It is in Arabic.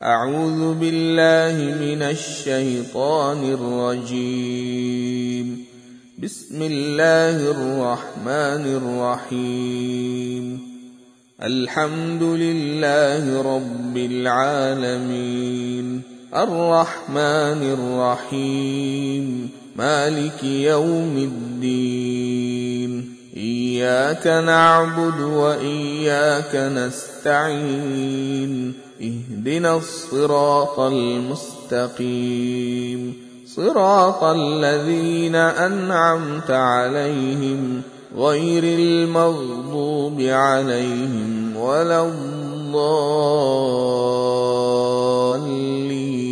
أعوذ بالله من الشيطان الرجيم. بسم الله الرحمن الرحيم. الحمد لله رب العالمين، الرحمن الرحيم، مالك يوم الدين، إياك نعبد وإياك نستعين، اهدنا الصراط المستقيم، صراط الذين أنعمت عليهم غير المغضوب عليهم ولا الضالين.